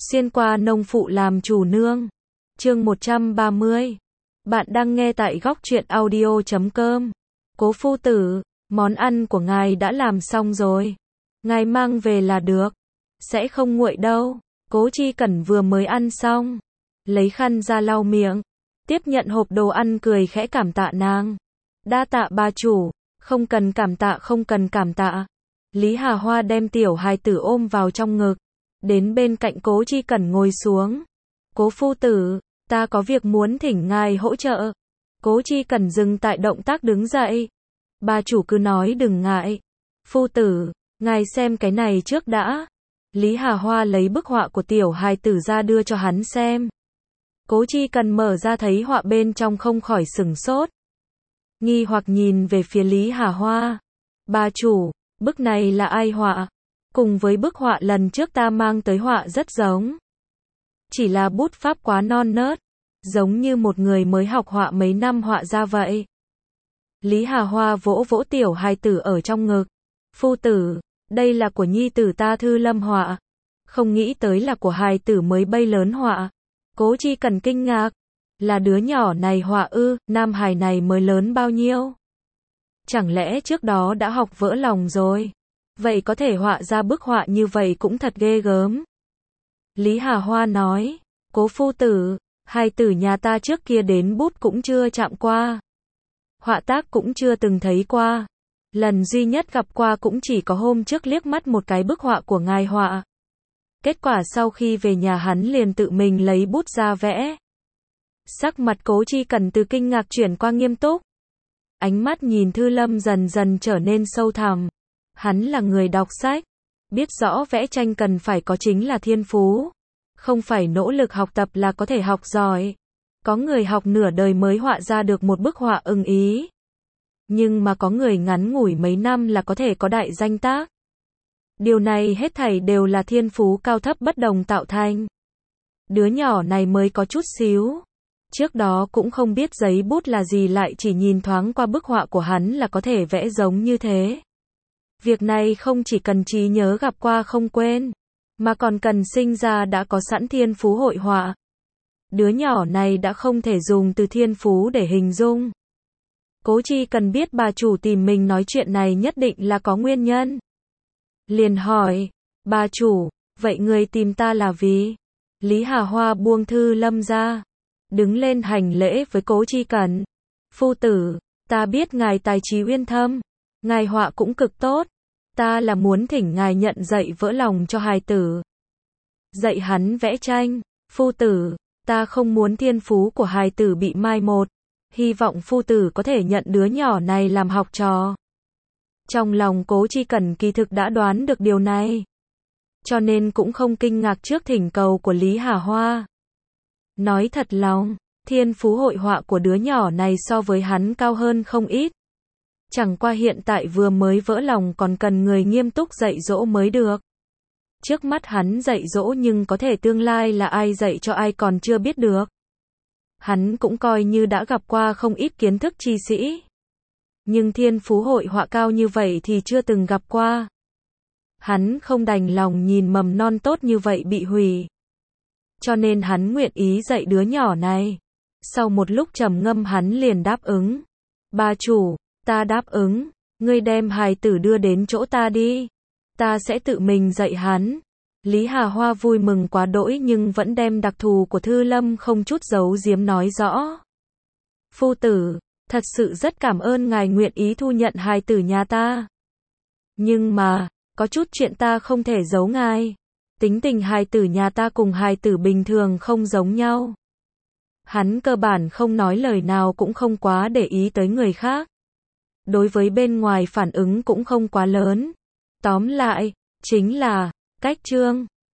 Xuyên qua nông phụ làm chủ nương. Chương 130. Bạn đang nghe tại góc truyện audio.com. Cố phu tử, món ăn của ngài đã làm xong rồi. Ngài mang về là được. Sẽ không nguội đâu. Cố Chi Cẩn vừa mới ăn xong. Lấy khăn ra lau miệng. Tiếp nhận hộp đồ ăn cười khẽ cảm tạ nàng. Đa tạ bà chủ. Không cần cảm tạ, không cần cảm tạ. Lý Hà Hoa đem tiểu hài tử ôm vào trong ngực. Đến bên cạnh Cố Chi Cẩn ngồi xuống. Cố phu tử, ta có việc muốn thỉnh ngài hỗ trợ. Cố Chi Cẩn dừng tại động tác đứng dậy. Bà chủ cứ nói đừng ngại. Phu tử, ngài xem cái này trước đã. Lý Hà Hoa lấy bức họa của tiểu hài tử ra đưa cho hắn xem. Cố Chi Cẩn mở ra thấy họa bên trong không khỏi sửng sốt. Nghi hoặc nhìn về phía Lý Hà Hoa. Bà chủ, bức này là ai họa? Cùng với bức họa lần trước ta mang tới họa rất giống. Chỉ là bút pháp quá non nớt, giống như một người mới học họa mấy năm họa ra vậy. Lý Hà Hoa vỗ vỗ tiểu hài tử ở trong ngực. Phu tử, đây là của nhi tử ta Thư Lâm họa. Không nghĩ tới là của hài tử mới bay lớn họa. Cố Chi Cẩn kinh ngạc. Là đứa nhỏ này họa ư? Nam hài này mới lớn bao nhiêu? Chẳng lẽ trước đó đã học vỡ lòng rồi? Vậy có thể họa ra bức họa như vậy cũng thật ghê gớm. Lý Hà Hoa nói, cố phu tử, hài tử nhà ta trước kia đến bút cũng chưa chạm qua. Họa tác cũng chưa từng thấy qua. Lần duy nhất gặp qua cũng chỉ có hôm trước liếc mắt một cái bức họa của ngài họa. Kết quả sau khi về nhà hắn liền tự mình lấy bút ra vẽ. Sắc mặt Cố Chi Cẩn từ kinh ngạc chuyển qua nghiêm túc. Ánh mắt nhìn Thư Lâm dần dần trở nên sâu thẳm. Hắn là người đọc sách, biết rõ vẽ tranh cần phải có chính là thiên phú. Không phải nỗ lực học tập là có thể học giỏi. Có người học nửa đời mới họa ra được một bức họa ưng ý. Nhưng mà có người ngắn ngủi mấy năm là có thể có đại danh tác. Điều này hết thảy đều là thiên phú cao thấp bất đồng tạo thành. Đứa nhỏ này mới có chút xíu. Trước đó cũng không biết giấy bút là gì, lại chỉ nhìn thoáng qua bức họa của hắn là có thể vẽ giống như thế. Việc này không chỉ cần trí nhớ gặp qua không quên, mà còn cần sinh ra đã có sẵn thiên phú hội họa. Đứa nhỏ này đã không thể dùng từ thiên phú để hình dung. Cố Chi cần biết bà chủ tìm mình nói chuyện này nhất định là có nguyên nhân. Liền hỏi, bà chủ, vậy người tìm ta là vì? Lý Hà Hoa buông Thư Lâm ra, đứng lên hành lễ với Cố Chi Cẩn. Phu tử, ta biết ngài tài trí uyên thâm, ngài họa cũng cực tốt. Ta là muốn thỉnh ngài nhận dạy vỡ lòng cho hài tử. Dạy hắn vẽ tranh. Phu tử, ta không muốn thiên phú của hài tử bị mai một. Hy vọng phu tử có thể nhận đứa nhỏ này làm học trò. Trong lòng Cố Chi Cẩn kỳ thực đã đoán được điều này. Cho nên cũng không kinh ngạc trước thỉnh cầu của Lý Hà Hoa. Nói thật lòng, thiên phú hội họa của đứa nhỏ này so với hắn cao hơn không ít. Chẳng qua hiện tại vừa mới vỡ lòng còn cần người nghiêm túc dạy dỗ mới được. Trước mắt hắn dạy dỗ nhưng có thể tương lai là ai dạy cho ai còn chưa biết được. Hắn cũng coi như đã gặp qua không ít kiến thức chi sĩ. Nhưng thiên phú hội họa cao như vậy thì chưa từng gặp qua. Hắn không đành lòng nhìn mầm non tốt như vậy bị hủy. Cho nên hắn nguyện ý dạy đứa nhỏ này. Sau một lúc trầm ngâm hắn liền đáp ứng. Bà chủ, ta đáp ứng, ngươi đem hài tử đưa đến chỗ ta đi. Ta sẽ tự mình dạy hắn. Lý Hà Hoa vui mừng quá đỗi nhưng vẫn đem đặc thù của Thư Lâm không chút giấu giếm nói rõ. Phu tử, thật sự rất cảm ơn ngài nguyện ý thu nhận hài tử nhà ta. Nhưng mà, có chút chuyện ta không thể giấu ngài. Tính tình hài tử nhà ta cùng hài tử bình thường không giống nhau. Hắn cơ bản không nói lời nào cũng không quá để ý tới người khác. Đối với bên ngoài phản ứng cũng không quá lớn. Tóm lại, chính là, cách trương.